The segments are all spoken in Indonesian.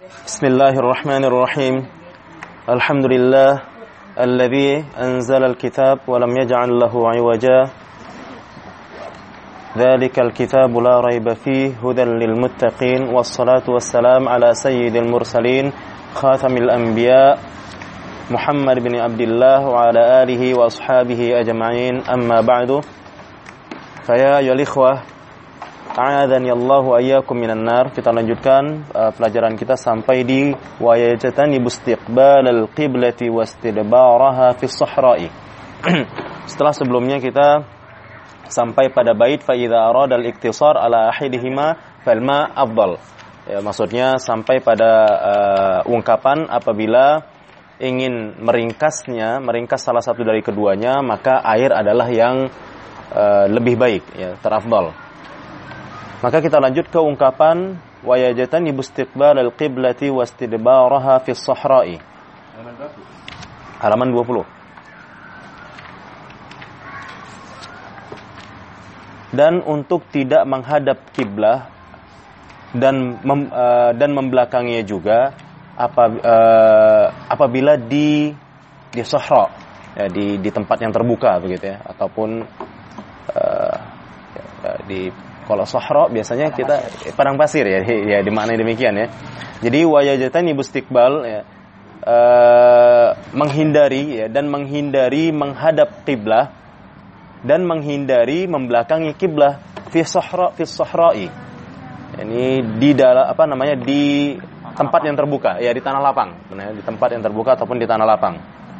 Bismillahirrahmanirrahim. Alhamdulillah alladzi anzala al-kitab wa lam yaj'al lahu 'iwaja. Dzalikal kitabu la raiba fihi hudan lil muttaqin wassalatu wassalam ala sayyidil mursalin khatamil anbiya Muhammad bin Abdullah wa ala alihi wa ashabihi ajma'in. Amma ba'du. Fa ya ayyuhal ikhwah, a'adzani Allahu ayyakum minan nar. Kita lanjutkan pelajaran kita sampai di wa yajtani bustiqbalal qiblati wastidbaraha fis sahra'i. Setelah sebelumnya kita sampai pada bait fa idza arada al-iktisar ala ahadihima fal ma afdal. Ya, maksudnya sampai pada ungkapan apabila ingin meringkas salah satu dari keduanya, maka air adalah yang lebih baik, ya, terafdal. Maka kita lanjut ke ungkapan wa yajtani bustiqbalal qiblati wastidbaraha fis sahra'i. Halaman 20. Dan untuk tidak menghadap kiblah dan membelakanginya juga apabila di sahra, ya, di tempat yang terbuka begitu ya, ataupun di kalau sahra biasanya kita padang pasir ya dimaknai demikian ya. Jadi wa yajtani bustiqbal, ya, menghindari, ya, dan menghindari menghadap kiblah dan menghindari membelakangi kiblah fi sahra'i. Ini di dalam di tempat yang terbuka, ya, di tanah lapang, benar, di tempat yang terbuka ataupun di tanah lapang.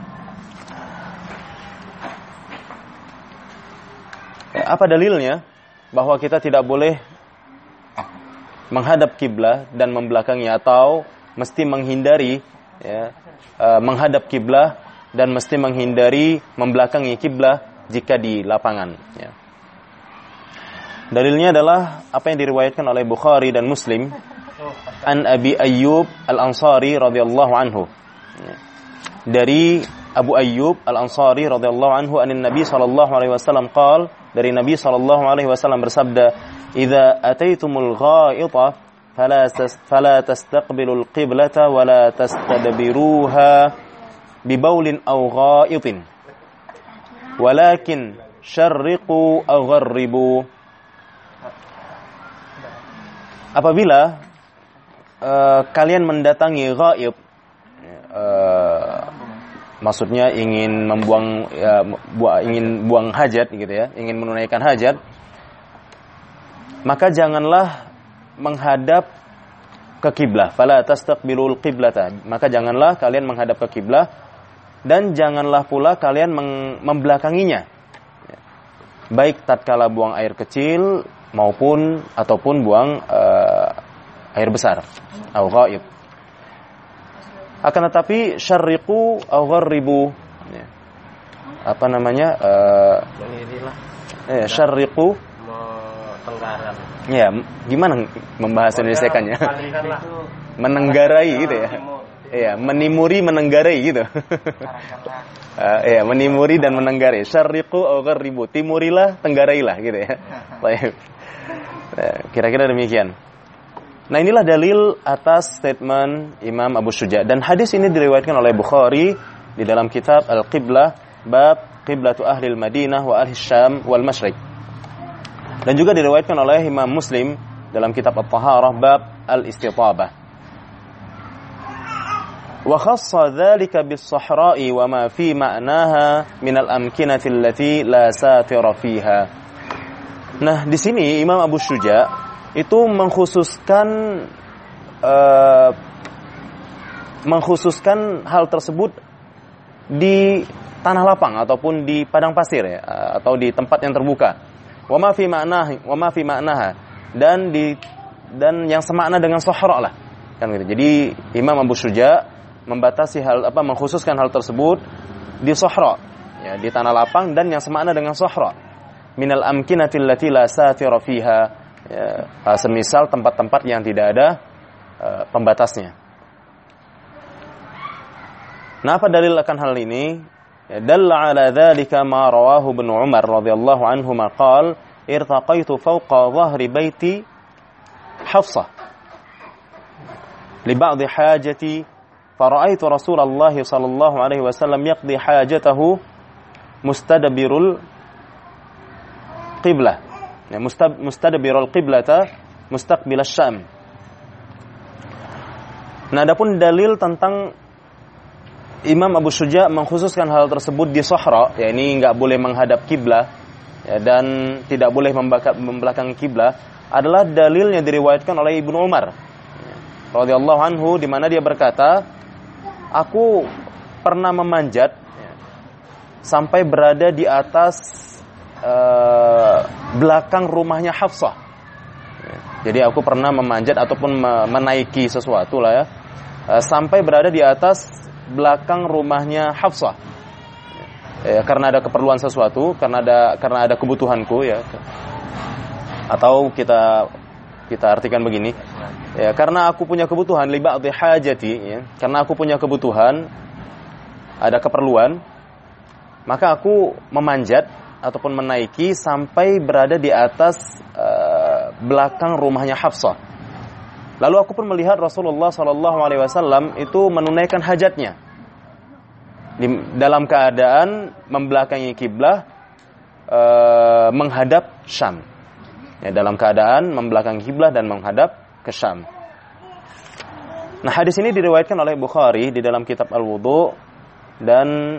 Ya, apa dalilnya bahwa kita tidak boleh menghadap kiblah dan membelakangi, atau mesti menghindari, ya, menghadap kiblah dan mesti menghindari membelakangi kiblah jika di lapangan, ya. Dalilnya adalah apa yang diriwayatkan oleh Bukhari dan Muslim an Abi Ayyub Al-Ansari radhiyallahu anhu, ya, dari Abu Ayyub Al-Ansari radhiyallahu anhu anin Nabi sallallahu alaihi wasallam qaal, dari Nabi sallallahu alaihi wasallam bersabda, "Idza ataitumul gha'ita fala tastaqbilul qiblata wa la tastadbiruha bi baulin aw gha'itin walakin syarriqu aw gharribu." Apabila kalian mendatangi ghaib, maksudnya ingin membuang, ya, ingin buang hajat gitu ya, ingin menunaikan hajat, maka janganlah menghadap ke kiblah. Fala tastaqbilul qiblata, maka janganlah kalian menghadap ke kiblah dan janganlah pula kalian membelakanginya, baik tatkala buang air kecil ataupun buang air besar atau ghaib. Akan tetapi syarriqu aw gharribu, ya, syarriqu tenggaran. Ya, gimana membahas Indonesiakannya? Menenggarai gitu ya. Iya, menimuri menenggarai gitu. Iya, menimuri dan menenggarai. Syarriqu aw gharribu, timurilah, tenggarailah gitu ya. Baik. Kira-kira demikian. Nah, inilah dalil atas statement Imam Abu Syuja, dan hadis ini diriwayatkan oleh Bukhari di dalam kitab Al-Qiblah bab Qiblatu Ahlil Madinah wa Ahli Syam wal Masyriq, dan juga diriwayatkan oleh Imam Muslim dalam kitab At-Taharah bab Al-Istitabah. Wa khassa dzalika bis-sahra'i wa ma fi ma'naha min al-amkinati allati la satira fiha. Nah, di sini Imam Abu Syuja itu mengkhususkan hal tersebut di tanah lapang ataupun di padang pasir, ya, atau di tempat yang terbuka. Wa ma fi ma'naha, dan yang semakna dengan sahra lah, kan gitu. Jadi Imam Abu Syuja mengkhususkan hal tersebut di sahra, ya, di tanah lapang, dan yang semakna dengan sahra minal amkinati allati la satira fiha, ya, semisal tempat-tempat yang tidak ada pembatasnya. Nah, apa dalil akan hal ini? Ya, dalla ala dzalika ma rawahu Ibnu Umar radhiyallahu anhu maqal irtaqaitu fawqa dhahri baiti Hafsah. li ba'dhi hajati fara'aitu Rasulullah sallallahu alaihi wasallam yaqdi hajatahu mustadbirul qiblah. Ya, mustadbirul qiblata mustaqbil asy-Syam. Nah, adapun dalil tentang Imam Abu Syuja mengkhususkan hal tersebut di Sahra, ya ini enggak boleh menghadap kiblah ya, dan tidak boleh membelakangi kiblah, adalah dalilnya diriwayatkan oleh Ibnu Umar radhiyallahu anhu, di mana dia berkata, aku pernah memanjat ya, sampai berada di atas belakang rumahnya Hafsah. Ya, jadi aku pernah memanjat ataupun menaiki sesuatu lah ya, sampai berada di atas belakang rumahnya Hafsah. Ya, karena ada keperluan sesuatu, karena ada kebutuhanku ya. Atau kita artikan begini, ya, karena aku punya kebutuhan li ba'dhi hajati ya, karena aku punya kebutuhan, ada keperluan, maka aku memanjat ataupun menaiki sampai berada di atas belakang rumahnya Hafsah. Lalu aku pun melihat Rasulullah SAW itu menunaikan hajatnya dalam keadaan membelakangi kiblah, menghadap Syam. Ya, dalam keadaan membelakangi kiblah dan menghadap ke Syam. Nah, hadis ini diriwayatkan oleh Bukhari di dalam kitab Al-Wudu dan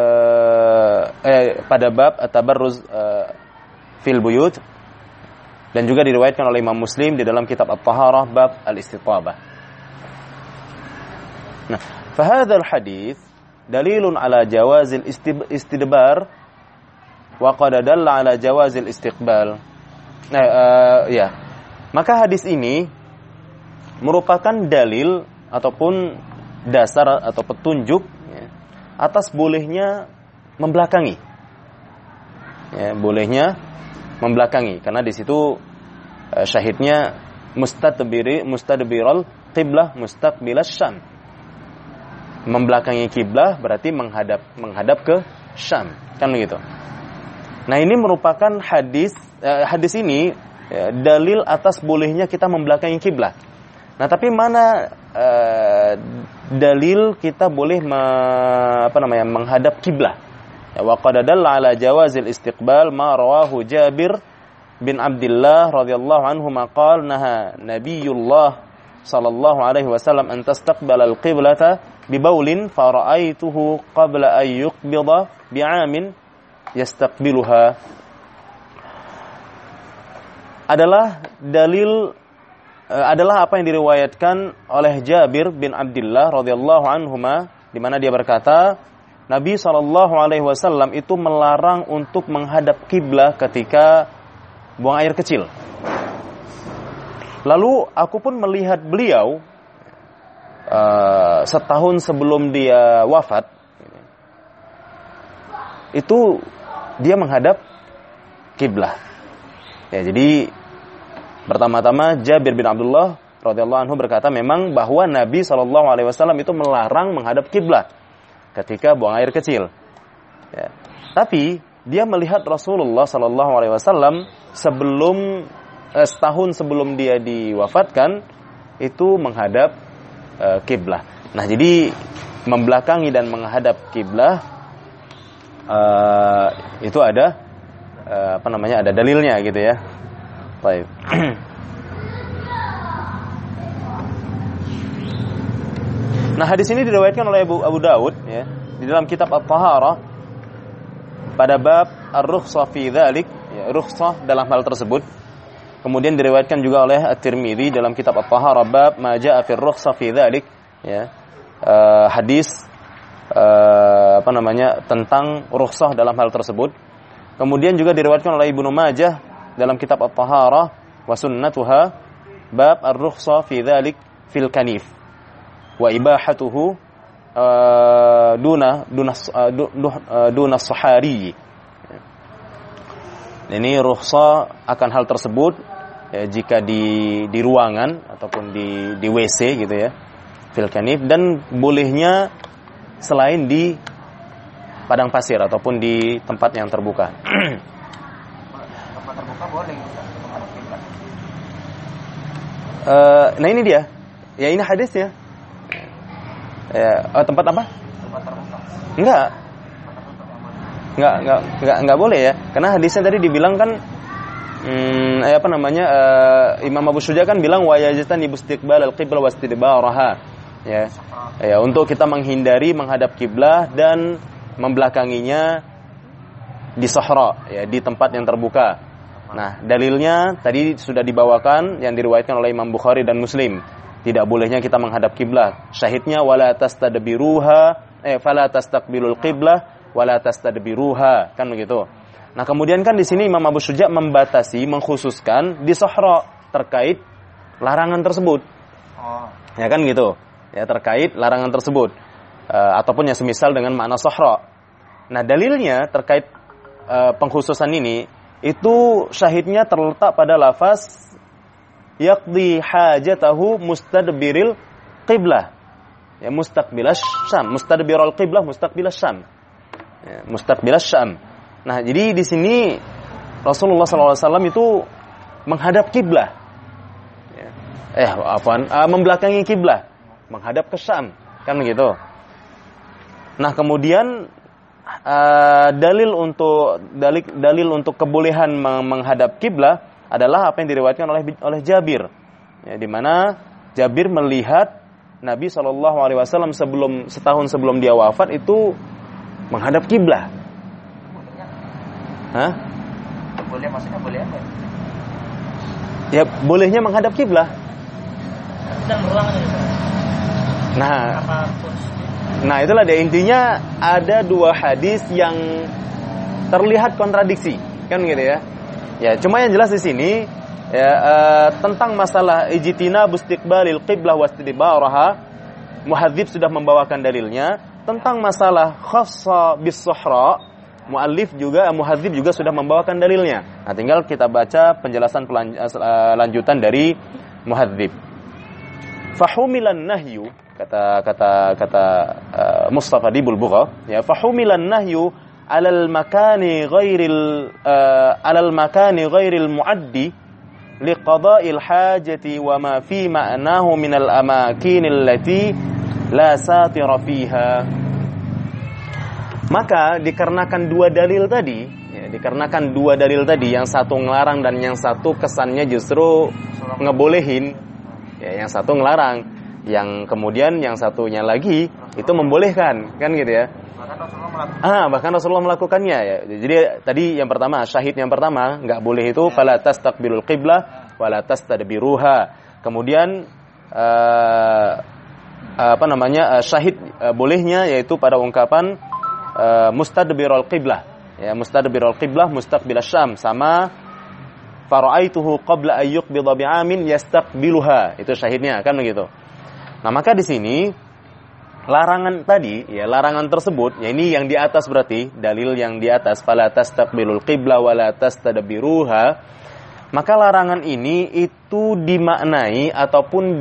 pada bab at-tabarruz fil buyut, dan juga diriwayatkan oleh Imam Muslim di dalam kitab At-Taharah bab Al-Istitabah. Nah, fahadzal hadits dalilun ala jawazil istidbar wa qad dalla ala jawazil istiqbal. Nah, ya. Maka hadis ini merupakan dalil ataupun dasar atau petunjuk ya, atas bolehnya membelakangi. Ya, bolehnya membelakangi, karena di situ syahidnya mustadbiral qiblah mustaqbilas Syam. Membelakangi kiblah berarti menghadap ke Syam, kan begitu. Nah, ini merupakan hadis ini ya, dalil atas bolehnya kita membelakangi kiblah. Nah, tapi mana dalil kita boleh menghadap kiblah? Wa qad dalla ala jawazil istiqbal ma rawahu Jabir bin Abdullah radhiyallahu anhu maqal naha Nabiyullah sallallahu alaihi wasallam an tastaqbala al-qiblata bi baulin fa ra'aituhu qabla an yuqbida bi'amin yastaqbiluha. Adalah apa yang diriwayatkan oleh Jabir bin Abdullah radhiyallahu anhuma, di mana dia berkata, Nabi SAW itu melarang untuk menghadap kiblah ketika buang air kecil. Lalu aku pun melihat beliau setahun sebelum dia wafat, itu dia menghadap kiblah. Ya, jadi pertama-tama Jabir bin Abdullah radhiyallahu anhu berkata memang bahwa Nabi SAW itu melarang menghadap kiblah ketika buang air kecil. Ya. Tapi dia melihat Rasulullah SAW setahun sebelum dia diwafatkan itu menghadap kiblah. Nah, jadi membelakangi dan menghadap kiblah itu ada ada dalilnya gitu ya. Baik. Nah, hadis ini diriwayatkan oleh Abu Daud ya, di dalam kitab At-Taharah pada bab ar-rukhsah fi dzalik, ya, rukhsah dalam hal tersebut. Kemudian diriwayatkan juga oleh At-Tirmidzi dalam kitab At-Taharah bab ma jaa fi ar-rukhsah fi dzalik, ya. Hadis tentang rukhsah dalam hal tersebut. Kemudian juga diriwayatkan oleh Ibnu Majah dalam kitab At-Taharah wa sunnatuha bab ar-rukhsah fi dzalik fil kanif wa ibahatuhu duna sahari. Ini rukhsah akan hal tersebut ya, jika di ruangan ataupun di WC gitu ya, fil kanif, dan bolehnya selain di padang pasir ataupun di tempat yang terbuka. Tempat terbuka boleh. Nah, ini dia. Ya ini hadisnya. Tempat apa? Tempat terbuka. Enggak boleh ya. Karena hadisnya tadi dibilang kan Imam Abu Syuja kan bilang wa yajtanibu istiqbal al-qiblah wa istidbaraha. Ya. Ya, untuk kita menghindari menghadap kiblah dan membelakanginya di sahra, ya, di tempat yang terbuka. Nah, dalilnya tadi sudah dibawakan yang diriwayatkan oleh Imam Bukhari dan Muslim. Tidak bolehnya kita menghadap kiblah. Syahidnya wala tastadbiruha, fala tastaqbilul qiblah wala tastadbiruha, kan begitu. Nah, kemudian kan di sini Imam Abu Syuja membatasi, mengkhususkan di sahra terkait larangan tersebut. Oh. Ya kan gitu. Ya, terkait larangan tersebut. Ataupun yang semisal dengan makna sahra. Nah, dalilnya terkait pengkhususan ini itu syahidnya terletak pada lafaz yaqdi hajatahu mustadbiril qiblah. Ya, mustaqbilas syam, mustadbirul qiblah mustaqbilas syam. Ya, mustaqbilas syam. Nah, jadi di sini Rasulullah SAW itu menghadap kiblah. Ya. Membelakangi kiblah, menghadap ke Syam, kan begitu. Nah, kemudian dalil untuk kebolehan menghadap kiblah adalah apa yang diriwayatkan oleh Jabir, ya, di mana Jabir melihat Nabi SAW setahun sebelum dia wafat itu menghadap kiblah. Hah? Boleh, maksudnya boleh apa? Ya, bolehnya menghadap kiblah. Dan berulang itu. Nah, itulah dia intinya, ada dua hadis yang terlihat kontradiksi, kan gitu ya. Ya, cuma yang jelas di sini ya, tentang masalah ijtina bustiqbalil qiblah wastidbaraha, muhadzib sudah membawakan dalilnya. Tentang masalah khassa bis sahra, muhadzib juga sudah membawakan dalilnya. Nah, tinggal kita baca penjelasan lanjutan dari muhadzib. Fahumilan nahyu, kata Mustafa Dibul Bugha, ya, fahumilan nahyu alal makani ghairil muaddi liqada'il hajati wa ma fi ma'nahu minal amakin allati la satira fiha. Maka dikarenakan dua dalil tadi, yang satu ngelarang dan yang satu kesannya justru ngebolehin. Ya, yang satu ngelarang, yang kemudian yang satunya lagi itu membolehkan, kan gitu ya. Bahkan Rasulullah melakukannya, ya. Jadi tadi yang pertama, syahid yang pertama, enggak boleh itu fala tastaqbilul qiblah wala tastadbiruha. Kemudian syahid bolehnya yaitu pada ungkapan mustadbirul qiblah. Ya, mustadbirul qiblah mustaqbilas syam, sama fara'aituhu qabla an yuqbida bi'amin yastaqbiluha. Itu syahidnya, kan begitu. Nah, maka di sini larangan tadi, ya, larangan tersebut, ya, ini yang di atas berarti dalil yang di atas, fala tastaqbilul qibla wala tastadbiruha. Maka larangan ini itu dimaknai ataupun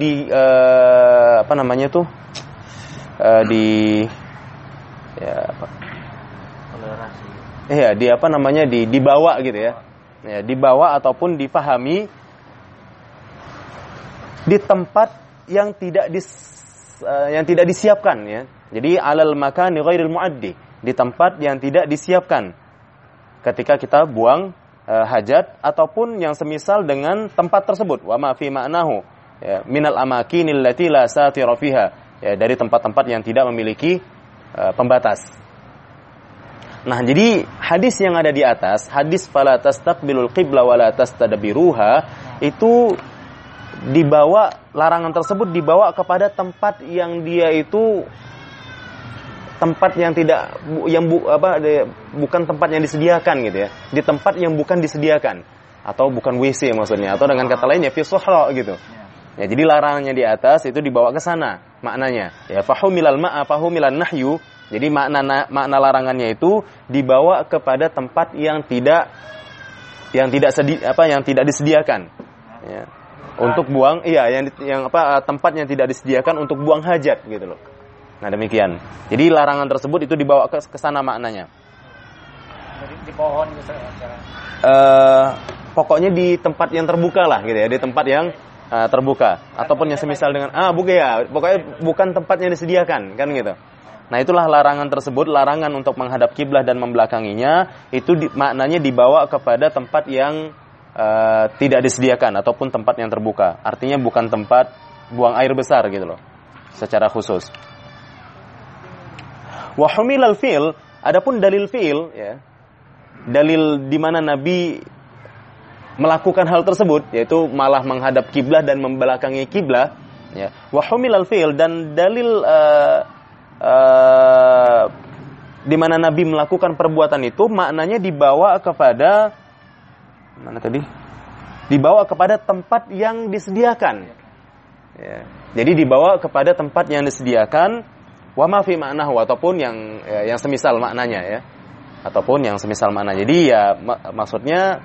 dibawa gitu ya. Ya, dibawa ataupun difahami di tempat yang tidak disiapkan, ya. Jadi alal makani ghairil muaddi, di tempat yang tidak disiapkan ketika kita buang hajat ataupun yang semisal dengan tempat tersebut, wa ma fi ma'nahu, ya, minal amakinil lati la satira fiha, ya, dari tempat-tempat yang tidak memiliki pembatas. Nah, jadi hadis yang ada di atas, hadis fala tastaqbilul qibla wala tastadbiruha, itu dibawa, larangan tersebut dibawa kepada tempat yang dia itu tempat yang bukan tempat yang disediakan gitu ya. Di tempat yang bukan disediakan, atau bukan WC maksudnya, atau dengan kata lainnya fi suhra gitu. Ya, jadi larangannya di atas itu dibawa ke sana maknanya. Ya, fahumilan nahyu. Jadi makna larangannya itu dibawa kepada tempat yang tidak disediakan. Ya. Untuk buang, tempat yang tidak disediakan untuk buang hajat gitu loh. Nah, demikian. Jadi larangan tersebut itu dibawa ke sana maknanya. Di pohon gitu. Pokoknya di tempat yang terbuka lah gitu ya, di tempat yang terbuka ataupun yang semisal dengan pokoknya bukan tempatnya disediakan kan gitu. Nah, itulah larangan tersebut, larangan untuk menghadap kiblah dan membelakanginya itu maknanya dibawa kepada tempat yang tidak disediakan ataupun tempat yang terbuka. Artinya bukan tempat buang air besar gitu loh. Secara khusus. Wa humilal fi'l, adapun dalil fi'l ya. Dalil di mana Nabi melakukan hal tersebut yaitu malah menghadap kiblah dan membelakangi kiblah ya. Wa humilal fi'l, dan dalil di mana Nabi melakukan perbuatan itu maknanya dibawa kepada dibawa kepada tempat yang disediakan ya. Jadi dibawa kepada tempat yang disediakan wa ma fi ma'nahu, ataupun yang semisal maknanya ya, ataupun yang semisal makna. Jadi ya maksudnya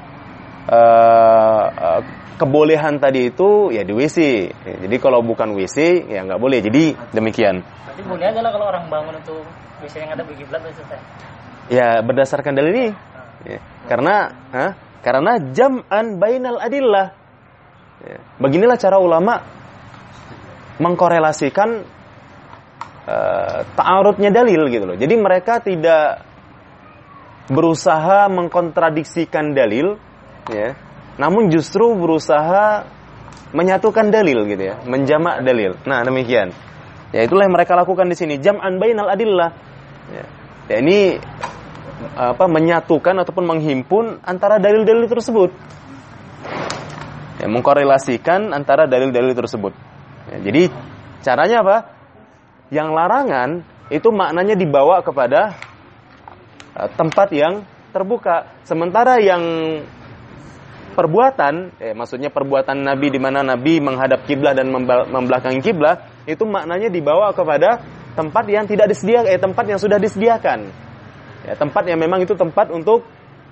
kebolehan tadi itu ya di WC. Jadi kalau bukan WC ya nggak boleh. Jadi demikian. Tapi boleh aja lah kalau orang bangun itu WC yang ada di kiblat itu. Ya berdasarkan dalil ini. Ya. Karena jam'an bainal adillah. Ya. Beginilah cara ulama mengkorelasikan ta'arudnya dalil gitu loh. Jadi mereka tidak berusaha mengkontradiksikan dalil ya, namun justru berusaha menyatukan dalil gitu ya, menjamak dalil. Nah, demikian. Ya itulah yang mereka lakukan di sini, jam'an bainal adillah. Ya ini menyatukan ataupun menghimpun antara dalil-dalil tersebut. Ya, mengkorelasikan antara dalil-dalil tersebut. Ya, jadi caranya apa? Yang larangan itu maknanya dibawa kepada tempat yang terbuka. Sementara yang perbuatan, maksudnya perbuatan Nabi di mana Nabi menghadap kiblah dan membelakangi kiblah, itu maknanya dibawa kepada tempat yang tidak disediakan, tempat yang sudah disediakan. Ya, tempat yang memang itu tempat untuk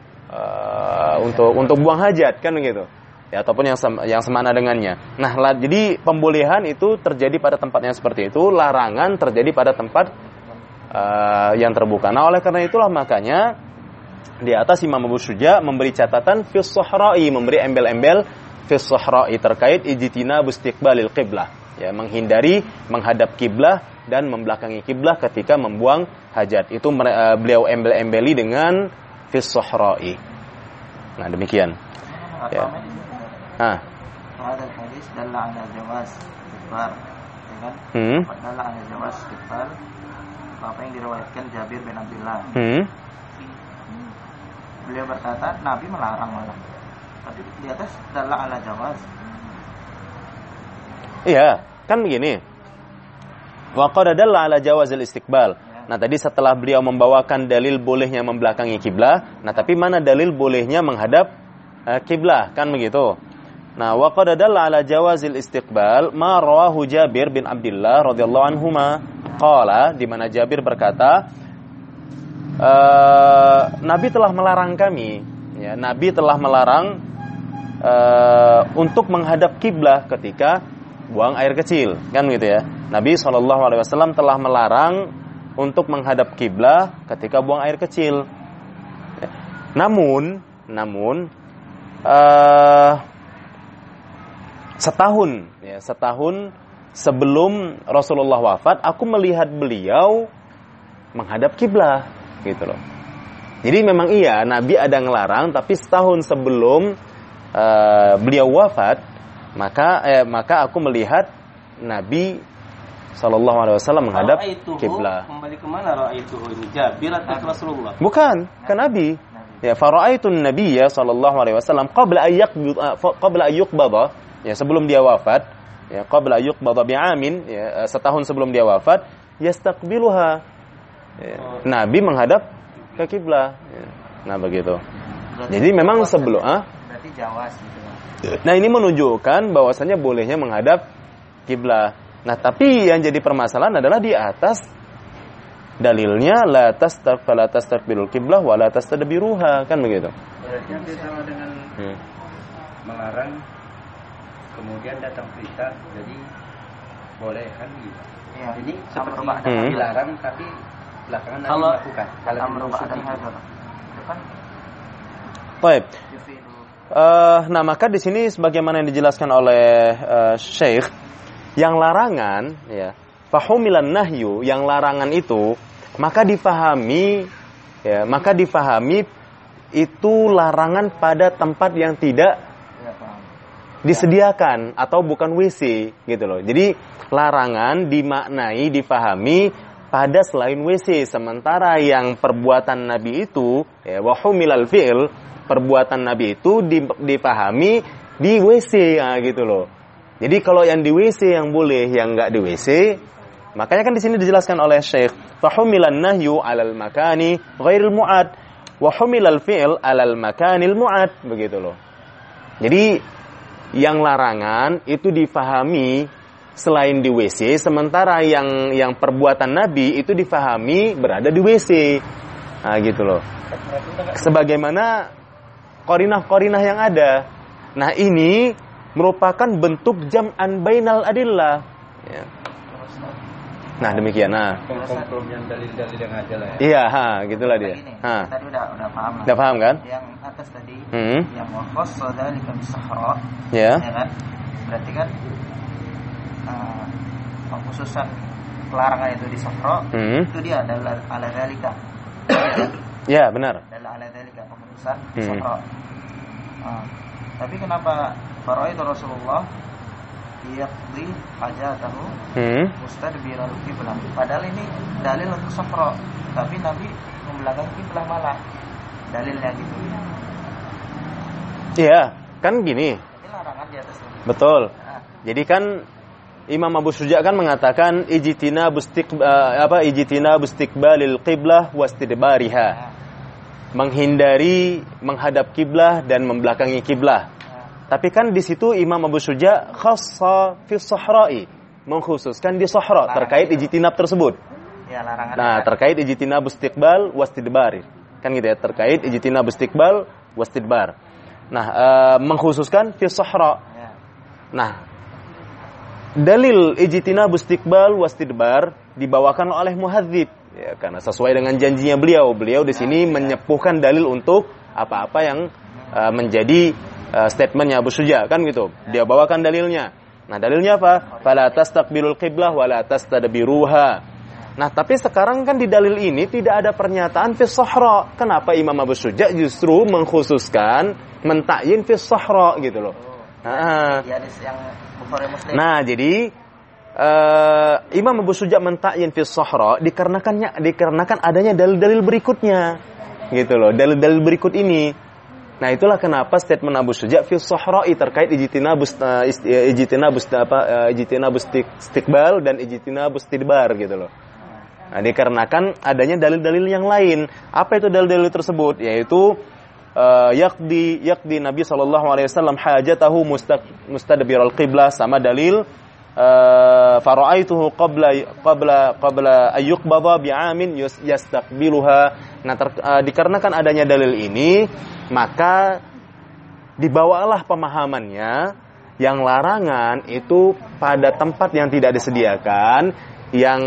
buang hajat kan begitu. Ya, ataupun yang semana dengannya. Nah, jadi pembolehan itu terjadi pada tempat yang seperti itu, larangan terjadi pada tempat yang terbuka. Nah, oleh karena itulah makanya di atas Imam Abu Syuja memberi catatan fis sahra'i, memberi embel-embel fis sahra'i terkait ijtinab istiqbalil qiblah. Ya, menghindari menghadap kiblah dan membelakangi kiblah ketika membuang hajat. Itu beliau embel-embeli dengan fis sahra'i. Nah, demikian. Ya. Hadal hadis dalla ala jawaz istighfar, ya kan? Dalla ala jawaz istighfar. Apa yang diriwayatkan Jabir bin Abdullah. Beliau berkata Nabi melarang malah. Tapi di atas dalla ala jawaz. Iya, kan begini. Wa qad dalla ala jawazil istiqbal. Nah, tadi setelah beliau membawakan dalil bolehnya membelakangi kiblah, nah tapi mana dalil bolehnya menghadap kiblah, kan begitu. Nah, wa qad dalla ala jawazil istiqbal ma rawahu Jabir bin Abdullah radhiyallahu anhuma qala, di mana Jabir berkata, Nabi telah melarang kami, ya, Nabi telah melarang untuk menghadap kiblah ketika buang air kecil, kan gitu ya. Nabi SAW telah melarang untuk menghadap kiblah ketika buang air kecil. Namun setahun sebelum Rasulullah wafat, aku melihat beliau menghadap kiblah, gitu loh. Jadi memang iya, Nabi ada ngelarang, tapi setahun sebelum beliau wafat, maka aku melihat Nabi SAW menghadap kiblah. Kembali kemana ra'aituhu ini? Jabir atau Rasulullah? Bukan, kan Nabi. Ya, fara'aitun nabiyya sallallahu alaihi wasallam qabla ayyuqbada, ya, sebelum dia wafat, ya, qabla ayyuqbada bi'amin, ya, setahun sebelum dia wafat, yastaqbiluha. Ya, Nabi menghadap ke kiblah. Ya. Nah, begitu. Jadi memang sebelum berarti jawaz gitu. Nah, ini menunjukkan bahwasanya bolehnya menghadap kiblah. Nah, tapi yang jadi permasalahan adalah di atas dalilnya la tastaqbilul qiblah wa la tastadbiruha, kan begitu. Berarti hampir sama dengan melarang kemudian datang perintah, jadi boleh kan gitu. Ya, jadi seperti dilarang tapi belakangan Nabi melakukan. Kalau amru ba'dal hadar. Kan? Baik. Nah, maka di sini sebagaimana yang dijelaskan oleh Syekh, yang larangan ya, fahumilan nahyu, yang larangan itu maka difahami itu larangan pada tempat yang tidak disediakan atau bukan WC gitu loh. Jadi larangan dimaknai, difahami pada selain WC, sementara yang perbuatan Nabi itu ya, wahumilal fi'l, perbuatan Nabi itu dipahami di WC ya, gitu loh. Jadi kalau yang di WC yang boleh, yang enggak di WC, makanya kan di sini dijelaskan oleh Syekh, fahumilan nahyu 'alal makani ghairil mu'ad wa humilal fi'l 'alal makanil mu'ad, begitu loh. Jadi yang larangan itu difahami selain di WC, sementara yang perbuatan Nabi itu difahami berada di WC. Nah, gitu loh. Sebagaimana qarinah-qarinah yang ada. Nah, ini merupakan bentuk jam'an bainal adillah. Ya. Nah, demikian. Nah, kompromian dalil-dalil yang ada lah ya. Iya, gitulah dia. Tadi udah paham lah. Udah paham kan? Yang atas tadi, yang wakhassa dzalika bis-sahra. Ya. Ya kan? Berarti kan pengkhususan pelarangan itu di sahra, itu dia adalah ala dzalika. Ya, benar. Adalah ala dzalika pengkhususan sahra. Tapi kenapa faraitu Rasulullah yaqdi hajatahu mustadbiral qiblah? Padahal ini dalil untuk sahra, tapi Nabi membelakangi qiblah malah dalilnya gitu. Iya, kan gini. Ini larangan di atas ini. Betul. Jadi kan Imam Abu Syuja kan mengatakan ijtina bustiqbalil qiblah wastidbariha. Menghindari menghadap kiblah dan membelakangi kiblah. Tapi kan di situ Imam Abu Syuja khassa fi sahra'i, mengkhususkan di sahra terkait ijtinab tersebut. Ya, larangan. Nah, terkait ijtinab istiqbal wastidbar. Kan gitu ya, terkait ijtinab istiqbal wastidbar. Nah, mengkhususkan fi sahra. Ya. Nah, dalil ijtinab istiqbal wastidbar dibawakan oleh muhadzib. Ya, karena sesuai dengan janjinya beliau di sini menyepuhkan dalil untuk apa-apa yang menjadi statementnya Abu Syuja, kan gitu. Dia bawakan dalilnya. Nah, dalilnya apa? Fala tastaqbilul qiblah wa la tastadbiruha. Nah, tapi sekarang kan di dalil ini tidak ada pernyataan fi sahra. Kenapa Imam Abu Syuja justru mengkhususkan mentakyin fi sahra gitu loh. Nah, jadi Imam Abu Syuja mentakyin fi sahra dikarenakan adanya dalil-dalil berikutnya. Gitu loh, dalil-dalil berikut ini. Nah, itulah kenapa statement Abu Syuja fi sahra'i terkait ijtinabus istiqbal dan ijtinabus istidbar gitu loh. Nah, dikarenakan adanya dalil-dalil yang lain. Apa itu dalil-dalil tersebut? Yaitu yaqdi Nabi SAW hajatahu mustadbiral qiblah, sama dalil fara'aituhu qabla ayyuqbadha bi'amin yastaqbiluha. Nah, dikarenakan adanya dalil ini, maka dibawalah pemahamannya yang larangan itu pada tempat yang tidak disediakan, yang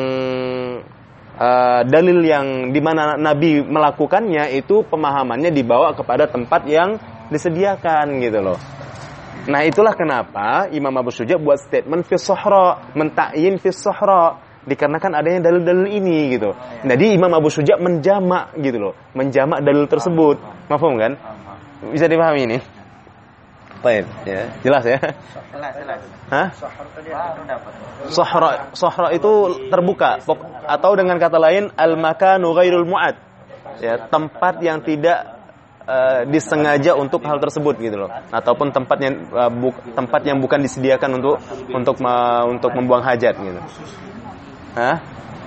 dalil yang dimana Nabi melakukannya itu pemahamannya dibawa kepada tempat yang disediakan gitu loh. Nah, itulah kenapa Imam Abu Syuja buat statement fi sahra, mentakyin fi sahra, dikarenakan adanya dalil-dalil ini gitu. Jadi Imam Abu Syuja menjamak gitu loh, menjamak dalil tersebut. Mafhum kan? Bisa dipahami ini? Baik, ya. Jelas ya? Jelas. Hah? Sahra itu terbuka, atau dengan kata lain al-makanu ghairul mu'ad. Ya, tempat yang tidak disengaja untuk hal tersebut gitu loh, ataupun tempat yang bukan disediakan untuk membuang hajat gitu. Hah?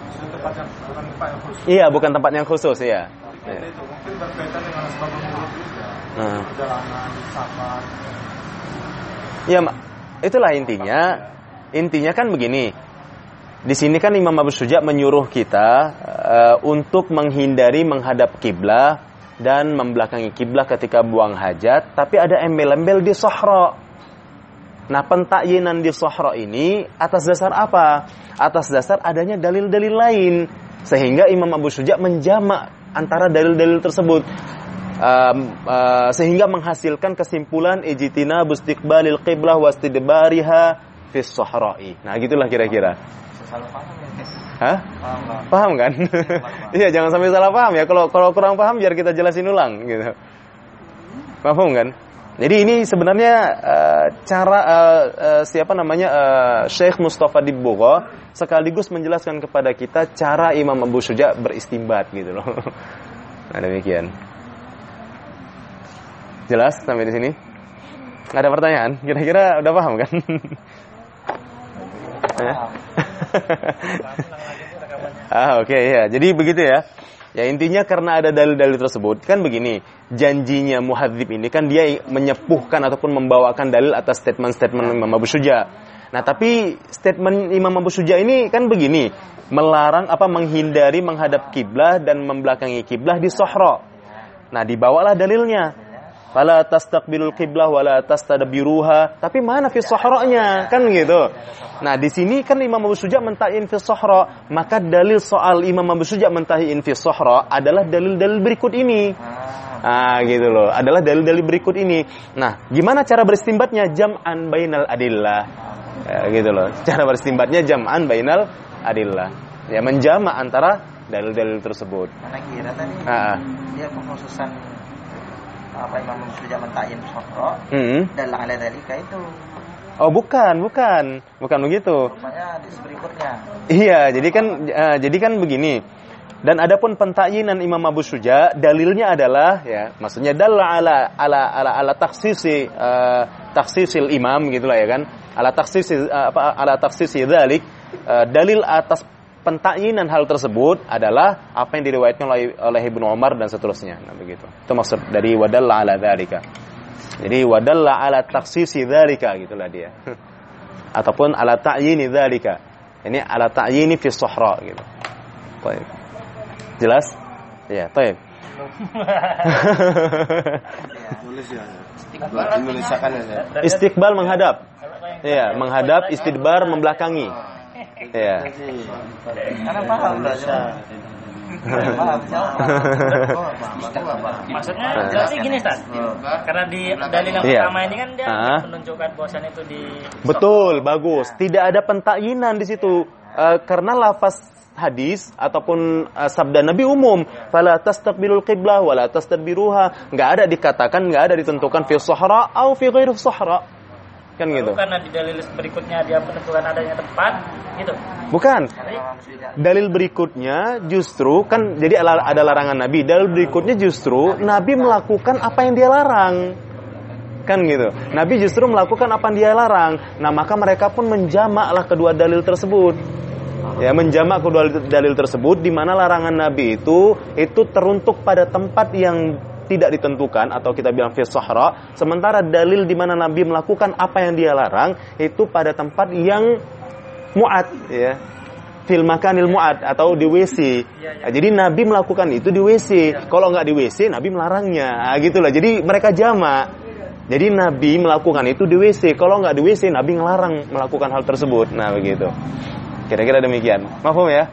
Iya, bukan tempat yang khusus ya. Itu mungkin berkaitan dengan sebab menurut perjalanan, safar. Ya, itulah intinya. Intinya kan begini. Di sini kan Imam Abu Syuja menyuruh kita untuk menghindari menghadap kiblah dan membelakangi kiblah ketika buang hajat, tapi ada embel-embel di sahra. Nah, pentakyinan di sahra ini atas dasar apa? Atas dasar adanya dalil-dalil lain, sehingga Imam Abu Syuja menjamak antara dalil-dalil tersebut. sehingga menghasilkan kesimpulan ijtina bustiqbalil qiblah wastidbariha fis sahra'i. Nah, gitulah kira-kira. Salah paham ya. Hah? Paham. Paham kan? Iya, jangan sampai salah paham ya. Kalau kurang paham biar kita jelasin ulang gitu. Paham kan? Jadi ini sebenarnya Syekh Mustafa Dibugha sekaligus menjelaskan kepada kita cara Imam Abu Syuja beristimbat gitu loh. Nah, demikian. Jelas sampai di sini? Nggak ada pertanyaan? Kira-kira udah paham kan? Oke, ya. Jadi begitu ya. Ya, intinya karena ada dalil-dalil tersebut, kan begini, janjinya muhadzib ini kan dia menyepuhkan ataupun membawakan dalil atas statement-statement Imam Abu Syuja. Nah, tapi statement Imam Abu Syuja ini kan begini, melarang menghindari menghadap kiblah dan membelakangi kiblah di Sahra. Nah, dibawalah dalilnya. Fala tastaqbilul qiblah wala tastadbiruha. Tapi mana fi sahra'nya? Kan gitu. Nah, di sini kan Imam Abu Syuja mentahin fi sahra, maka dalil soal Imam Abu Syuja mentahin fi sahra adalah dalil-dalil berikut ini. Nah, gitu loh. Adalah dalil-dalil berikut ini. Nah, gimana cara beristimbatnya? Jam'an bainal adillah. Ya, gitu loh. Cara beristimbatnya jam'an bainal adillah. Ya, menjama' antara dalil-dalil tersebut. Mana kira tadi? Dia pengkhususan Imam Abu Syuja mentahin sahra dan ala dalika itu. Oh, bukan begitu. Rupanya di berikutnya. Iya, jadi kan begini. Dan adapun pentakyinan Imam Abu Syuja, dalilnya adalah ya, maksudnya dalla ala takhsisil imam gitulah ya kan. Ala takhsisi dzalik, dalil atas pentakyinan hal tersebut adalah apa yang diriwayatkan oleh Ibnu Umar dan seterusnya. Nah, begitu. Itu maksud dari wadalla ala dzalika. Jadi wadalla ala takhsisi dzalika gitulah dia. Ataupun ala ta'yini dzalika. Ini ala ta'yini fi sahra gitu. Baik. Jelas? Ya, baik. Istiqbal menghadap. Iya, menghadap, istidbar membelakangi. Iya. Karena paham belajar. Maksudnya jelasnya gini, Ustaz. Karena di dalil yang pertama ini kan dia menunjukkan bahwasan itu di Betul, bagus. Tidak ada pentakyinan di situ. Karena lafaz hadis ataupun sabda Nabi umum, fala tastaqbilul qiblah wala tastadbiruha. Enggak ada dikatakan, enggak ada ditentukan fi sahra atau fi ghairi sahra. Kan gitu. Karena di dalil berikutnya dia menentukan adanya tempat gitu. Bukan. Dalil berikutnya justru kan jadi ada larangan Nabi. Dalil berikutnya justru Nabi melakukan apa yang dia larang. Kan gitu. Nabi justru melakukan apa yang dia larang. Nah, maka mereka pun menjamaklah kedua dalil tersebut. Ya, menjamak kedua dalil tersebut di mana larangan Nabi itu teruntuk pada tempat yang tidak ditentukan atau kita bilang fi sahra, sementara dalil di mana Nabi melakukan apa yang dia larang itu pada tempat yang mu'ad ya. Fil makanil mu'ad atau di WC. Nah, jadi Nabi melakukan itu di WC. Kalau enggak di WC Nabi melarangnya. Nah, gitulah. Jadi mereka jamak. Jadi Nabi melakukan itu di WC. Kalau enggak di WC Nabi ngelarang melakukan hal tersebut. Nah, begitu. Kira-kira demikian. Paham ya?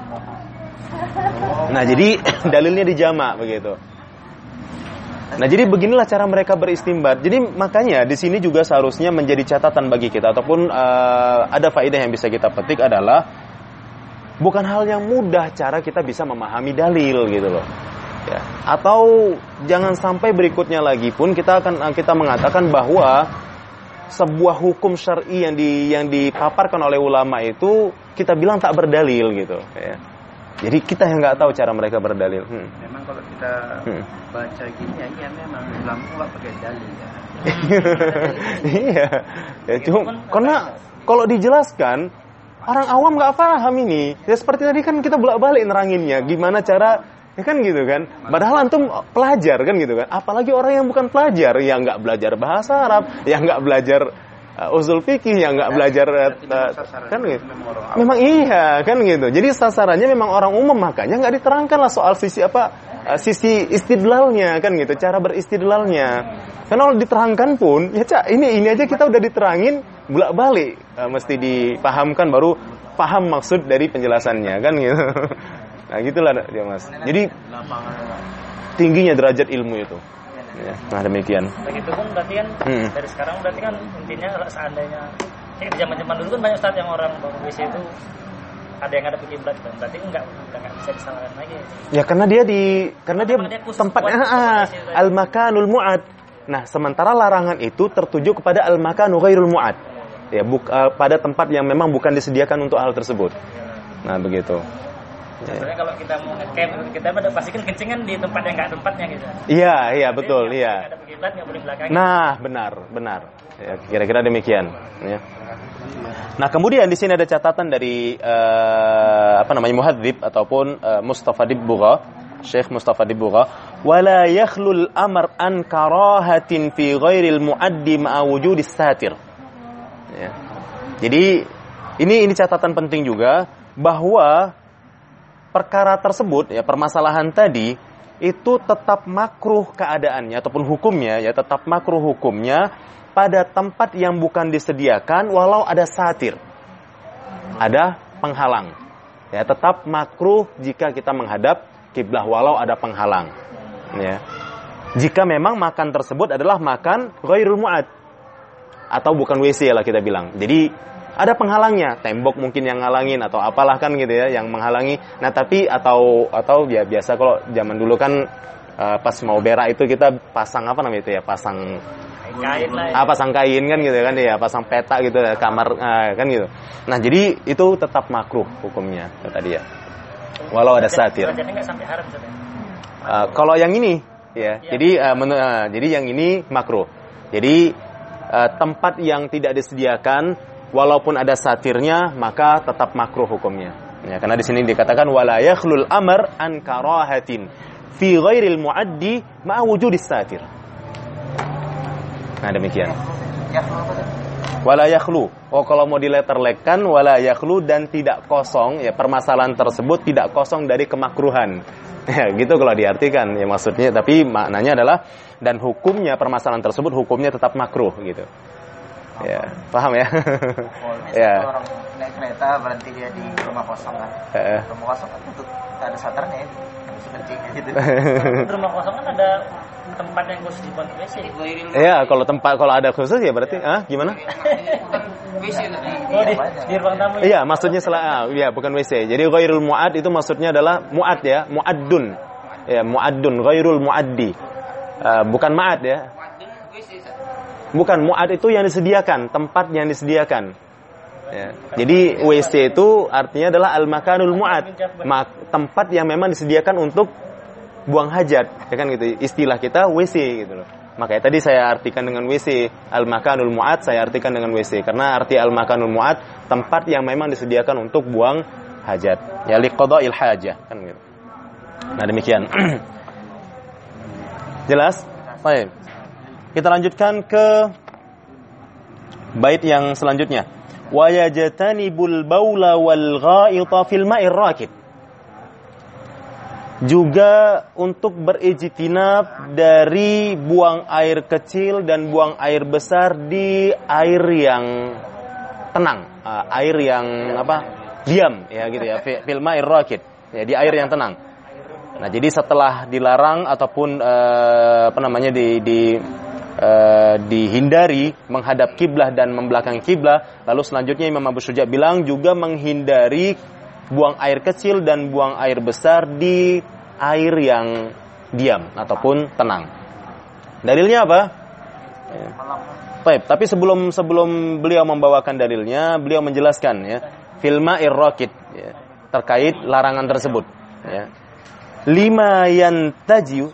Nah, jadi dalilnya dijamak begitu. Nah, jadi beginilah cara mereka beristimbat. Jadi makanya di sini juga seharusnya menjadi catatan bagi kita ataupun ada faedah yang bisa kita petik adalah bukan hal yang mudah cara kita bisa memahami dalil gitu loh. Ya. Atau jangan sampai berikutnya lagi pun kita mengatakan bahwa sebuah hukum syar'i yang dipaparkan oleh ulama itu kita bilang tak berdalil gitu ya. Jadi kita yang nggak tahu cara mereka berdalil. Memang kalau kita baca gini ya memang ulama nggak pakai dalil ya. Iya. Ya cuma karena kalau dijelaskan orang awam nggak paham ini. Ya seperti tadi kan kita bolak-balik neranginnya gimana cara ya kan gitu kan. Padahal antum pelajar kan gitu kan. Apalagi orang yang bukan pelajar yang nggak belajar bahasa Arab, yang nggak belajar usul fikih, yang nggak belajar kan gitu. Memang iya kan gitu. Jadi sasarannya memang orang umum, makanya nggak diterangkan lah soal sisi istidlalnya kan gitu, cara beristidlalnya. Karena kalau diterangkan pun ya ini aja kita udah diterangin bolak-balik, mesti dipahamkan baru paham maksud dari penjelasannya kan gitu. Nah gitulah dia Mas. Jadi tingginya derajat ilmu itu. Ya, nah demikian. Begitu pun berarti kan dari sekarang berarti kan intinya seandainya di zaman-zaman dulu kan banyak ustaz yang orang bangun WC itu ada yang ada kiblat kan, berarti enggak bisa disalahkan lagi. Ya karena dia tempatnya al-makanul mu'ad. Nah, sementara larangan itu tertuju kepada al-makanu ghairul mu'ad. Ya, pada tempat yang memang bukan disediakan untuk hal tersebut. Nah, begitu. Sebenarnya kalau kita mau ngecamp, kita pasti kan kencing kan di tempat yang nggak tempatnya gitu. Iya betul, iya. Ada kiblat nggak boleh belakang. Nah, benar. Ya, kira-kira demikian. Ya. Nah, kemudian di sini ada catatan dari muhadzib ataupun Mustafa Dibugha, Syekh Mustafa Dibugha, wala yakhlul amr an karahatin fi ghairil muaddi ma'a wujudis satir. Ya. Jadi ini catatan penting juga bahwa perkara tersebut, ya permasalahan tadi itu tetap makruh keadaannya ataupun hukumnya, ya tetap makruh hukumnya pada tempat yang bukan disediakan walau ada satir, ada penghalang. Ya tetap makruh jika kita menghadap kiblah walau ada penghalang. Ya. Jika memang makan tersebut adalah makan ghairul mu'ad atau bukan WC lah kita bilang. Jadi ada penghalangnya, tembok mungkin yang ngalangin atau apalah kan gitu ya yang menghalangi. Nah tapi atau ya biasa kalau zaman dulu kan pas mau berak itu kita pasang apa namanya itu ya, pasang kain lah. Pasang kain kan gitu kan ya, pasang peta gitu ya, kamar kan gitu. Nah jadi itu tetap makruh hukumnya kata dia. Walau ada satir. Jadi enggak sampai haram kalau yang ini ya, jadi yang ini makruh. Jadi tempat yang tidak disediakan walaupun ada satirnya maka tetap makruh hukumnya. Ya, karena di sini dikatakan wala yakhlul amr an karahatin fi ghairil muaddi ma'a wujudis satir. Nah, demikian. Wala yakhlu. Oh, kalau mau diletterlekkan wala yakhlu dan tidak kosong, ya permasalahan tersebut tidak kosong dari kemakruhan. Ya, gitu kalau diartikan. Ya maksudnya tapi maknanya adalah dan hukumnya permasalahan tersebut hukumnya tetap makruh gitu. Ya, paham ya? Ya. Orang naik kereta berhenti dia di rumah kosong kan. Rumah kosong kan itu ada satarnya ya. Bisa kencing gitu. Di rumah kosong kan ada tempat yang khusus buat WC. Iya, kalau ada khusus ya berarti gimana? WC di ruang tamu. Iya, maksudnya bukan WC. Jadi ghairul mu'ad itu maksudnya adalah mu'ad ya, mu'addun. Ya, mu'addun ghairul mu'addi. Bukan ma'ad ya. Bukan, mu'ad itu yang disediakan, tempat yang disediakan. Ya. Jadi WC itu artinya adalah al-makanul mu'ad, tempat yang memang disediakan untuk buang hajat, ya kan gitu. Istilah kita WC gitu loh. Makanya tadi saya artikan dengan WC, al-makanul mu'ad saya artikan dengan WC karena arti al-makanul mu'ad tempat yang memang disediakan untuk buang hajat. Ya liqada'il hajah kan gitu. Nah, demikian. Jelas? Baik. Kita lanjutkan ke bait yang selanjutnya. Wa yajtanibul baula wal gha'ita fil ma'ir rakid. Juga untuk berijtinab dari buang air kecil dan buang air besar di air yang tenang, air yang diam ya gitu ya, fil ma'ir rakid, ya di air yang tenang. Nah, jadi setelah dilarang ataupun dihindari menghadap kiblah dan membelakangi kiblah, lalu selanjutnya Imam Abu Syuja bilang juga menghindari buang air kecil dan buang air besar di air yang diam ataupun tenang. Dalilnya apa? Baik, tapi sebelum beliau membawakan dalilnya, beliau menjelaskan ya, fil ma'ir rakid ya, terkait larangan tersebut ya. Lima yantaju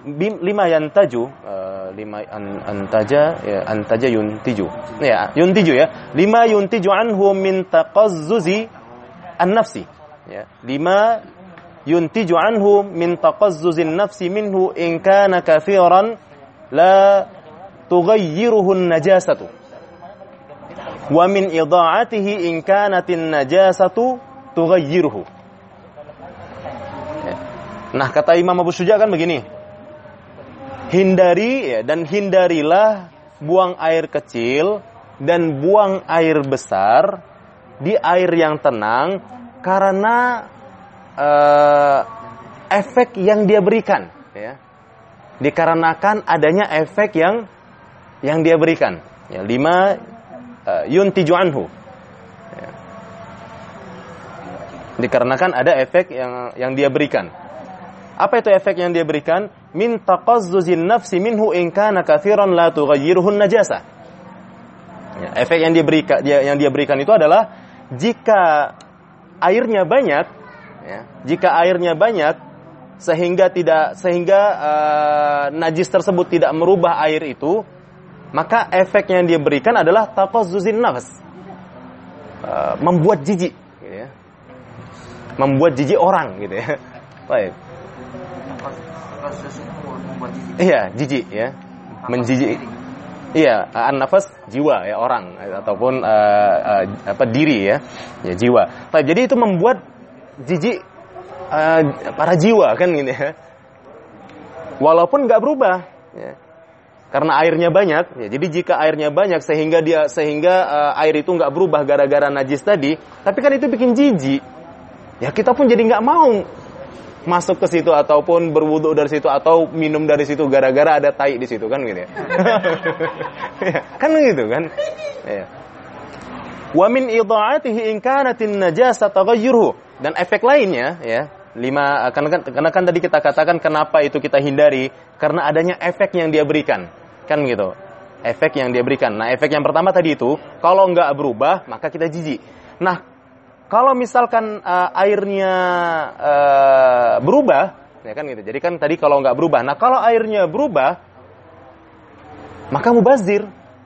yuntiju ya, lima yuntiju anhu min taqazzuzi an-nafsi ya, lima yuntiju anhu min taqazzuzin nafsi minhu in kana kafiran la tughayyiruhu an-najasatu wa min idha'atihi in kanatin najasatu tughayyiruhu. Nah, kata Imam Abu Syuja kan begini, hindarilah buang air kecil dan buang air besar di air yang tenang karena efek yang dia berikan ya. dikarenakan adanya efek yang dia berikan. Ya, 5 yuntiju anhu. Ya. Dikarenakan ada efek yang dia berikan. Apa itu efek yang dia berikan? Min taqazzuzin nafsi minhu in kana katsiran la tughayyiruhu najasah. Ya, efek yang dia berikan itu adalah jika airnya banyak, ya, jika airnya banyak sehingga najis tersebut tidak merubah air itu, maka efek yang dia berikan adalah taqazzuzin nafs, membuat jijik, gitu ya. Membuat jijik orang, gitu ya. Baik. Iya, jijik ya. Menjijik. Iya, an-nafas jiwa ya, orang ataupun diri ya. Ya, jiwa. Baik, jadi itu membuat jijik para jiwa kan gitu ya. Walaupun enggak berubah ya. Karena airnya banyak ya. Jadi jika airnya banyak sehingga air itu enggak berubah gara-gara najis tadi, tapi kan itu bikin jijik. Ya kita pun jadi enggak mau masuk ke situ ataupun berwudu dari situ atau minum dari situ gara-gara ada tai di situ kan gitu ya. Ya kan gitu kan. Ya. Wa min idha'atihi in kanatin najasa taghayyuruhu, dan efek lainnya ya, 5 karena kan tadi kita katakan kenapa itu kita hindari, karena adanya efek yang dia berikan. Kan gitu. Efek yang dia berikan. Nah, efek yang pertama tadi itu kalau enggak berubah maka kita jijik. Nah, kalau misalkan airnya berubah, ya kan gitu. Jadi kan tadi kalau nggak berubah. Nah kalau airnya berubah, maka mubazir.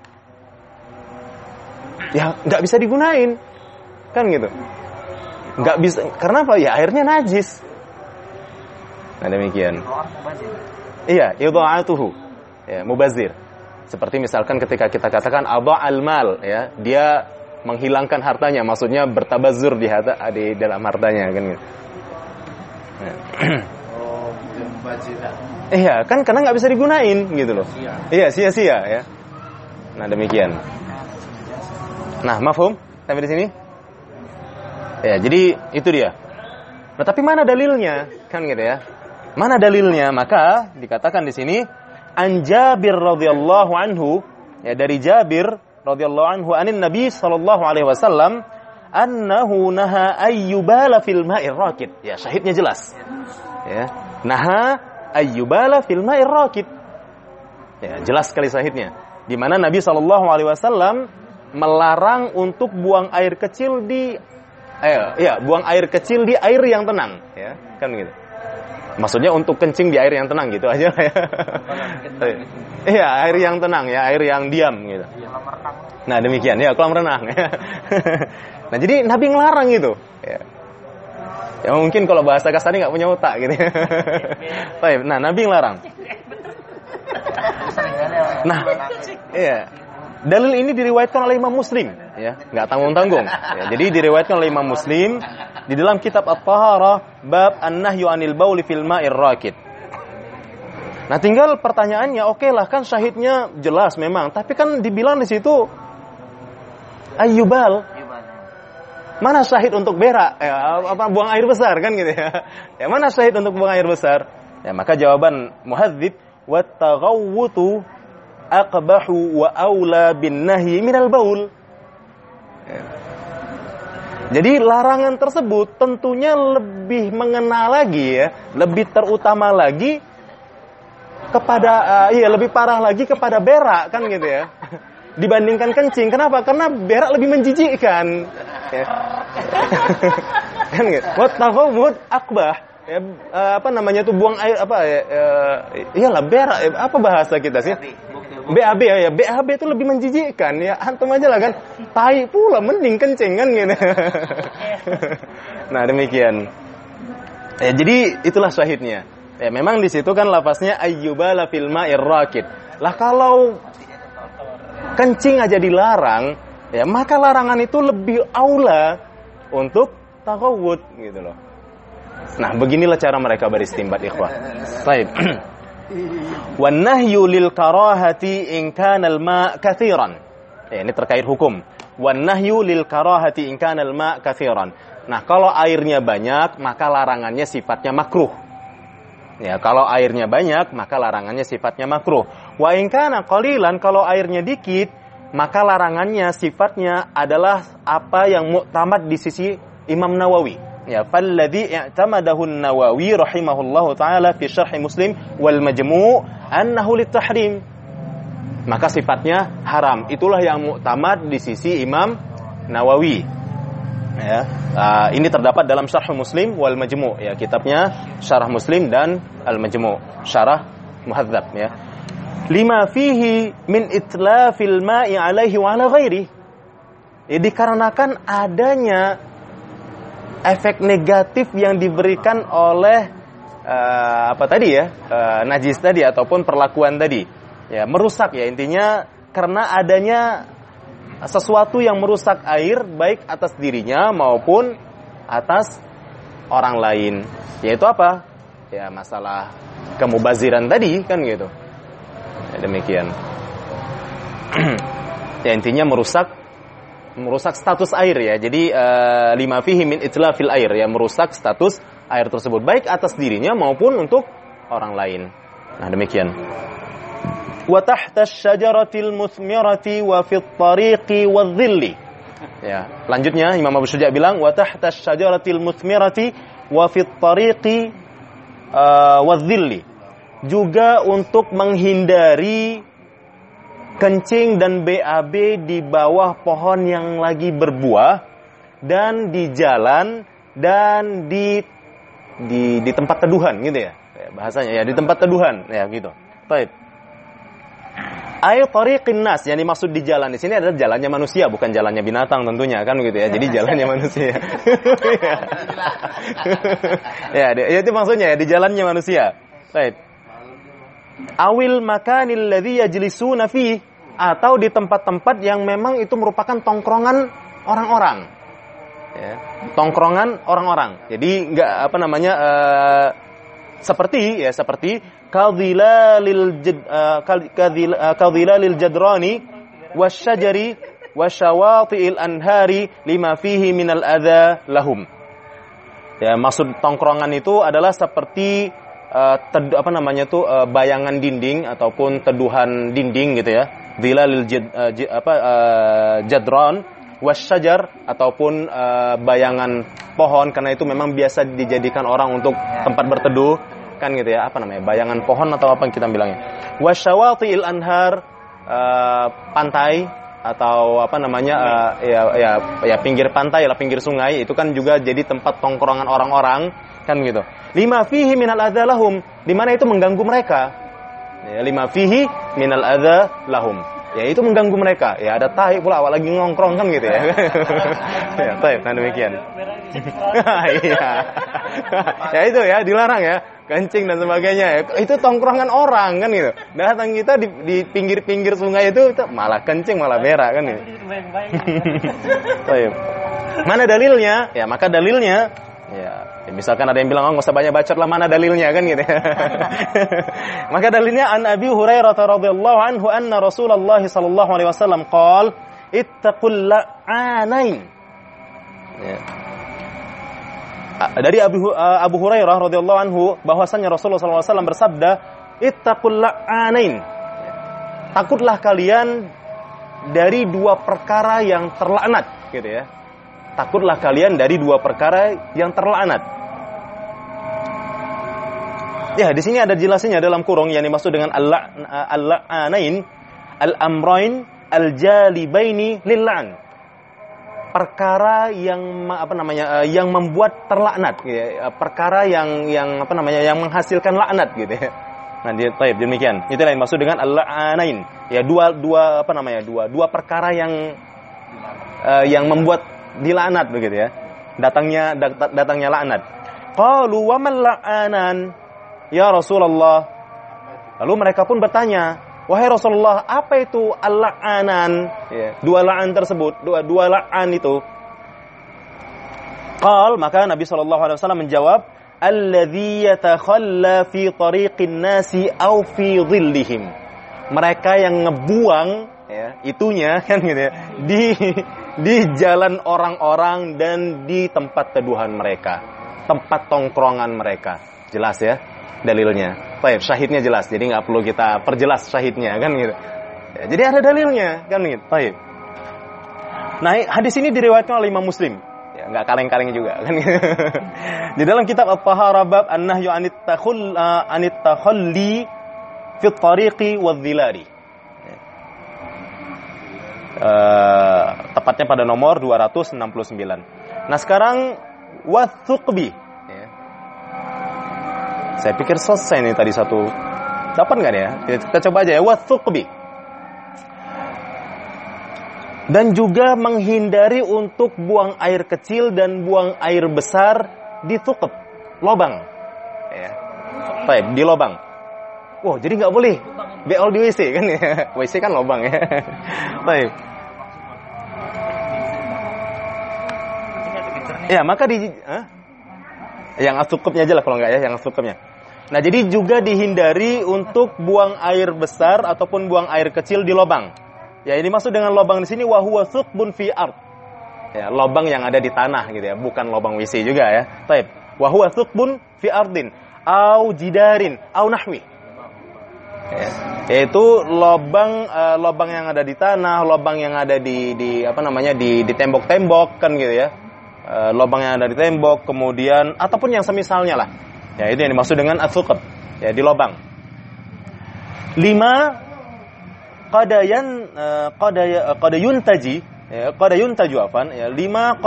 Ya nggak bisa digunain, kan gitu. Nggak bisa. Karena apa? Ya airnya najis. Nah demikian. Iya, idha'atuhu. Ya, mubazir. Seperti misalkan ketika kita katakan adha'al mal, ya, dia menghilangkan hartanya, maksudnya bertabazur di dalam hartanya kan gitu. Iya, kan karena nggak bisa digunain gitu loh. Iya, sia-sia ya. Nah, demikian. Nah, mafhum sampai di sini? Ya, jadi itu dia. Nah, tapi mana dalilnya? Kan gitu ya. Mana dalilnya? Maka dikatakan di sini an Jabir radhiyallahu anhu, ya dari Jabir radhiyallahu anhu anin Nabi sallallahu alaihi wasallam annahu naha ayyubala fil ma'ir raqid. Ya, syahidnya jelas. Ya, naha ayyubala fil ma'ir raqid. Ya, jelas sekali syahidnya. Di mana Nabi sallallahu alaihi wasallam melarang untuk buang air kecil di buang air kecil di air yang tenang, ya. Kan gitu. Maksudnya untuk kencing di air yang tenang gitu aja ya. Iya, air yang tenang ya, air yang diam gitu. Nah, demikian ya, kolam renang ya. Nah, jadi Nabi ngelarang gitu ya. Ya mungkin kalau bahasa kasarnya enggak punya otak gitu. Baik, nah Nabi ngelarang. Nah, iya. Dalil ini diriwayatkan oleh Imam Muslim ya, enggak tanggung-tanggung. Ya, jadi diriwayatkan oleh Imam Muslim di dalam kitab At-Taharah bab an-nahyu 'anil bauli fil ma'ir raqid. Nah, tinggal pertanyaannya, oke lah kan syahidnya jelas memang, tapi kan dibilang di situ ayyubal. Mana syahid untuk berak? Buang air besar kan gitu ya. Ya mana syahid untuk buang air besar? Ya, maka jawaban muhadzib wat taghawwutu aqbahu wa aula bin nahyi minal baul. Ya. Jadi larangan tersebut tentunya lebih mengena lagi ya, lebih terutama lagi kepada lebih parah lagi kepada berak kan gitu ya. Dibandingkan kencing. Kenapa? Karena berak lebih menjijikkan. Ya. Kan gitu. Wa taghawwut aqbah. Ya, buang air iyalah berak apa bahasa kita sih? BAB ya, BAB itu lebih menjijikkan ya, antum aja lah kan, tai pula mending kencing kan gitu. Nah demikian. Ya, jadi itulah syahidnya. Ya, memang di situ kan lafaznya ayyubala fil ma'ir raqid. Lah kalau kencing aja dilarang, ya maka larangan itu lebih aula untuk taghawud gitu loh. Nah, beginilah cara mereka beristinbat ikhwah. Baik. Wan nahyu lil karahati in kana al ma' katsiran. Ya, ini terkait hukum. Wan nahyu lil karahati in kana al ma' katsiran. Nah, kalau airnya banyak, maka larangannya sifatnya makruh. Ya, kalau airnya banyak, maka larangannya sifatnya makruh. Wa in kana qalilan, kalau airnya dikit, maka larangannya sifatnya adalah apa yang mu'tamad di sisi Imam Nawawi. Ya, falladhi i'tamadahu an-Nawawi rahimahullahu taala fi syarh Muslim wal Majmu' annahu litahrim. Maka sifatnya haram. Itulah yang mu'tamad di sisi Imam Nawawi. Ya, ini terdapat dalam Syarh Muslim wal Majmu', ya, kitabnya Syarah Muslim dan Al Majmu', Syarah Muhadzab, ya. Lima fihi min itlafil ma'i alaihi wa ala ghairi. Ya, dikarenakan adanya efek negatif yang diberikan oleh najis tadi ataupun perlakuan tadi. Ya, merusak, ya, intinya karena adanya sesuatu yang merusak air baik atas dirinya maupun atas orang lain. Yaitu apa? Ya, masalah kemubaziran tadi kan gitu. Ya, demikian. Ya, intinya merusak status air, ya. Jadi lima fihi min itlafil air, ya, merusak status air tersebut baik atas dirinya maupun untuk orang lain. Nah, demikian. Wa tahta asy-syajaratil muthmirati wa fit tariqi wadh-dhilli. Ya, lanjutnya Imam Abu Syuja' bilang wa tahta asy-syajaratil muthmirati wa fit tariqi wadh-dhilli. Juga untuk menghindari kencing dan BAB di bawah pohon yang lagi berbuah dan di jalan dan di tempat teduhan gitu, ya. Bahasanya, ya, di tempat teduhan, ya, gitu. Baik. Air tariqin nas, yang dimaksud di jalan di sini adalah jalannya manusia, bukan jalannya binatang tentunya, kan gitu, ya. Jadi jalannya manusia. Ya, itu maksudnya, ya, di jalannya manusia. Baik. Awil makanil ladzi yajlisuna fi, atau di tempat-tempat yang memang itu merupakan tongkrongan orang-orang. Ya, tongkrongan orang-orang. Jadi enggak seperti kadhilalil jadrani wasyajari wasyawati'il anhari lima fihi minal adza lahum. Ya, maksud tongkrongan itu adalah seperti bayangan dinding ataupun teduhan dinding gitu, ya. Dhilalil jadran wasyajar, ataupun bayangan pohon, karena itu memang biasa dijadikan orang untuk tempat berteduh, kan gitu, ya. Bayangan pohon atau apa yang kita bilangnya. Wasyawati'il anhar, pantai atau pinggir pantai lah, pinggir sungai, itu kan juga jadi tempat tongkrongan orang-orang, kan gitu. Lima fihi minal adza lahum, di mana itu mengganggu mereka. Ya, lima fihi minal adza lahum. Ya, itu mengganggu mereka. Ya, ada tahi pula awal lagi ngongkrong, kan gitu, ya. Ya, tahi, kan demikian. Iya. Ya, itu, ya, dilarang, ya. Kencing dan sebagainya, ya. Itu tongkrongan orang, kan gitu. Datang kita di pinggir-pinggir sungai itu malah kencing, malah berak, kan gitu. Taib. Mana dalilnya? Ya, maka dalilnya, ya, misalkan ada yang bilang, nggak usah banyak bacot lah, mana dalilnya, kan gitu. Maka dalilnya an Abi Hurairah radhiyallahu anhu anna Rasulullah sallallahu alaihi wasallam qala ittaqul la'anain. Ya. Dari Abu Hurairah radhiyallahu anhu bahwasanya Rasulullah sallallahu alaihi wasallam bersabda, ittaqul la'anain. Takutlah kalian dari dua perkara yang terlaknat, gitu, ya. Takutlah kalian dari dua perkara yang terlaknat. Ya, di sini ada jelasinnya dalam kurung, yang dimaksud dengan al-la'anain, al-amrain al-jalibaini lil-la'n. Perkara yang yang membuat terlaknat, ya. Perkara yang menghasilkan laknat, gitu, ya. Nah, baik, demikian. Itulah yang dimaksud dengan al-la'anain. Ya, dua perkara yang membuat dilaknat, begitu, ya. Datangnya laknat. Qalu wa man la'anan ya Rasulullah. Lalu mereka pun bertanya, wahai Rasulullah, apa itu al-la'anan? Ya, dua la'an tersebut, dua la'an itu. Qal, maka Nabi SAW menjawab, alladzi yatakhalla fi tariqin nasi aw fi dhillihim. Mereka yang ngebuang, ya, itunya, kan gitu, ya, di jalan orang-orang dan di tempat teduhan mereka, tempat tongkrongan mereka. Jelas, ya. dalilnya. Baik, syahidnya jelas. Jadi nggak perlu kita perjelas syahidnya kan gitu. Ya, jadi ada dalilnya kan gitu. Baik. Nah, hadis ini diriwayatkan oleh Imam Muslim. Ya, nggak kaleng-kaleng juga kan gitu. Di dalam kitab At-Taharah bab an-nahyu anit takhalli fi at-tariqi wadh-dhilali. Tepatnya pada nomor 269. Nah, sekarang wathuqbi. Ya. Saya pikir selesai nih tadi satu. Dapat nggak ya? Kita coba aja ya. Wathuqbi. Dan juga menghindari untuk buang air kecil dan buang air besar di thuqb, lobang. Ya. Baik, di lobang. Wow, jadi nggak boleh beol di WC kan ya? WC kan lobang ya. Baik. Ya, maka yang thuqbnya aja lah kalau nggak ya, yang thuqbnya. Nah, jadi juga dihindari untuk buang air besar ataupun buang air kecil di lobang. Ya, ini maksud dengan lobang di sini wa huwa thuqbun fi ard. Ya, lobang yang ada di tanah gitu ya, bukan lobang WC juga ya. Baik. Wa huwa thuqbun fi ardin au jidarin au nahwi. Ya, yaitu lobang yang ada di tanah, lobang yang ada di tembok-tembok kan gitu ya. Lobang yang ada di tembok, kemudian ataupun yang semisalnya lah. Ya, itu yang dimaksud dengan as-thuqb. Ya, di lobang. 5 qadayuntaju afan ya 5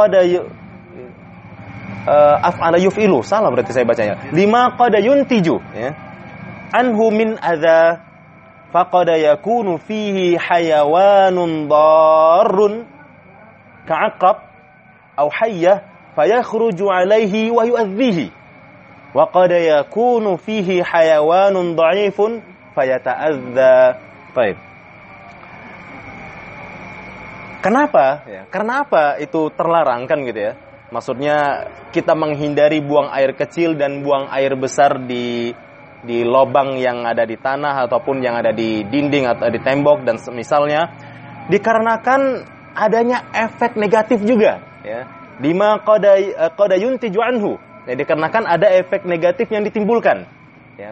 af'ala yuf'ilu salah berarti saya bacanya 5 qadayuntiju ya anhu min adza faqad yakunu fihi hayawanun darrun ka'aqrab aw hayyah fayakhruju alayhi wa yu'adhihi wa qad yakunu fihi hayawanun dha'ifun fayata'adza. Baik. Kenapa? Ya, karena apa itu terlarang kan gitu ya? Maksudnya kita menghindari buang air kecil dan buang air besar di lobang yang ada di tanah ataupun yang ada di dinding atau di tembok dan semisalnya, dikarenakan adanya efek negatif juga. Ya, lima qadayuntiju anhu. Ya, dikarenakan ada efek negatif yang ditimbulkan. Ya.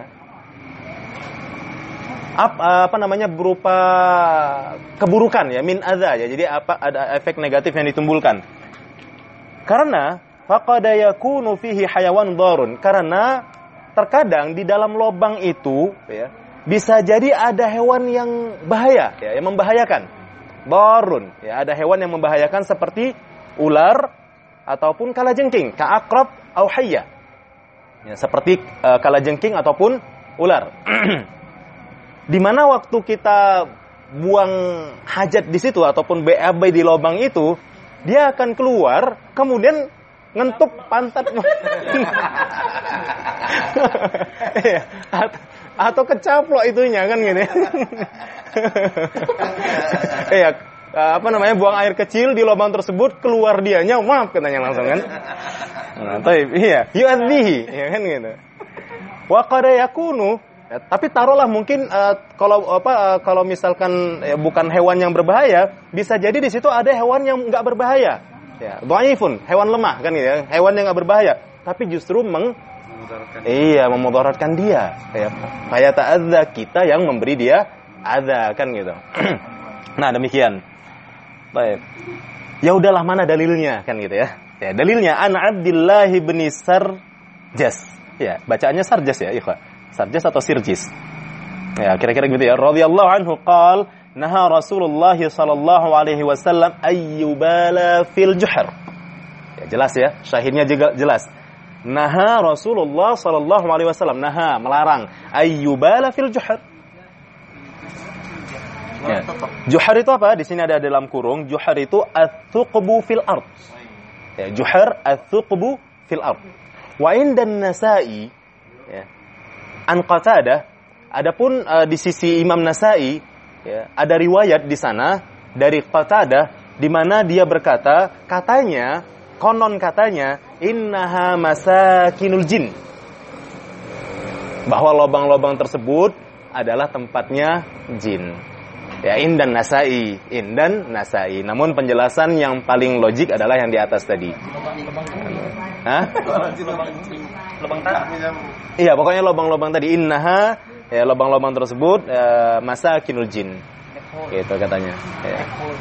Berupa keburukan ya min adza ya. Jadi ada efek negatif yang ditimbulkan. Karena faqad yakunu fihi hayawan darun, karena terkadang di dalam lubang itu ya bisa jadi ada hewan yang bahaya ya, yang membahayakan. Darun ya, ada hewan yang membahayakan seperti ular ataupun kalajengking, ka'aqrab au hayyah. Ya, seperti kalajengking ataupun ular. Di mana waktu kita buang hajat di situ ataupun BAB di lubang itu, dia akan keluar kemudian ngentup pantat atau kecaplok itunya kan gitu. Iya, buang air kecil di lubang tersebut, keluar dianya, maaf katanya langsung kan. Nah, iya, yu'adhihi ya kan gitu. Wa qad yakunu. Ya, tapi taruhlah mungkin kalau misalkan bukan hewan yang berbahaya, bisa jadi di situ ada hewan yang nggak berbahaya. Ya, dhaifun, hewan lemah kan gitu ya, hewan yang nggak berbahaya, tapi justru memudaratkan dia. Kayak ta'adza, kita yang memberi dia adza kan gitu. Nah, demikian. Baik. Ya udahlah, mana dalilnya kan gitu ya. Ya, dalilnya an Abdullah bin Sarjas. Ya, bacaannya Sarjas ya, ikhwan. Sarjas atau Sirjis. Ya, kira-kira gitu ya. Radhiyallahu anhu qala naha Rasulullah sallallahu alaihi wasallam ayyubala fil juhr. Ya, jelas ya, syahidnya juga jelas. Naha Rasulullah sallallahu alaihi wasallam, naha, melarang, ayyubala fil juhr. Ya. Juhr itu apa? Di sini ada dalam kurung, juhr itu ats-thuqbu fil ard. Ya, juhr ats-thuqbu fil ard. Wa indan Nasa'i ya, an Qatadah, adapun di sisi Imam Nasa'i ya, ada riwayat di sana dari Qatadah di mana dia berkata, konon katanya innaha masakinul jin, bahwa lubang-lubang tersebut adalah tempatnya jin. Ya, indan Nasa'i. Namun penjelasan yang paling logik adalah yang di atas tadi. Hah? Lubang tanah. Iya, pokoknya lubang-lubang tadi innaha, ya lubang-lubang tersebut masakinul jin. Gitu katanya. Ya.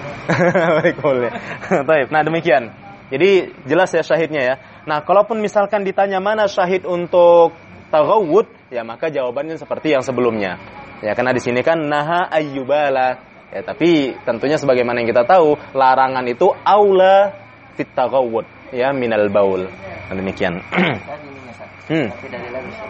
Baik, nah demikian. Jadi jelas ya syahidnya ya. Nah, kalaupun misalkan ditanya mana syahid untuk taghawud, ya maka jawabannya seperti yang sebelumnya. Ya, karena di sini kan naha ayyubala. Ya, tapi tentunya sebagaimana yang kita tahu, larangan itu aula fit taghawud, ya minal baul. Nah, demikian. Tapi dari lagi sih.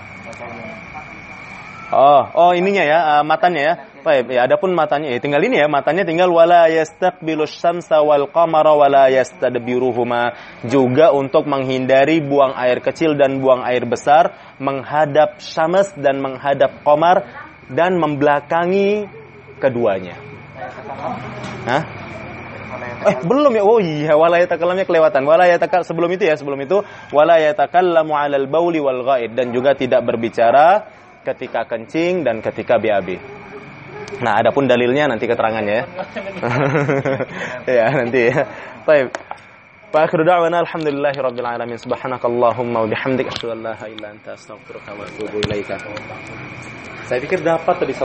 Oh ininya ya, matanya ya. Baik, ya adapun matanya tinggal ini ya, matanya tinggal wala yastaqbilus syamsa wal qamara wala yastadbiruhuma, juga untuk menghindari buang air kecil dan buang air besar, menghadap syams dan menghadap qamar dan membelakangi keduanya. Hah? Belum ya. Oh iya, wala yatakalamnya kelewatan. Sebelum itu wala yatakallamu 'alal bauli wal ghaid, dan juga tidak berbicara ketika kencing dan ketika BAB. Nah, adapun dalilnya nanti keterangannya ya. Ya, nanti ya. Baik. Wa akhiru da'wana alhamdulillahirabbil alamin. Subhanakallahumma wa bihamdika asyhadu an la ilaha illa anta astaghfiruka wa atubu ilaika. Saya pikir dapat tadi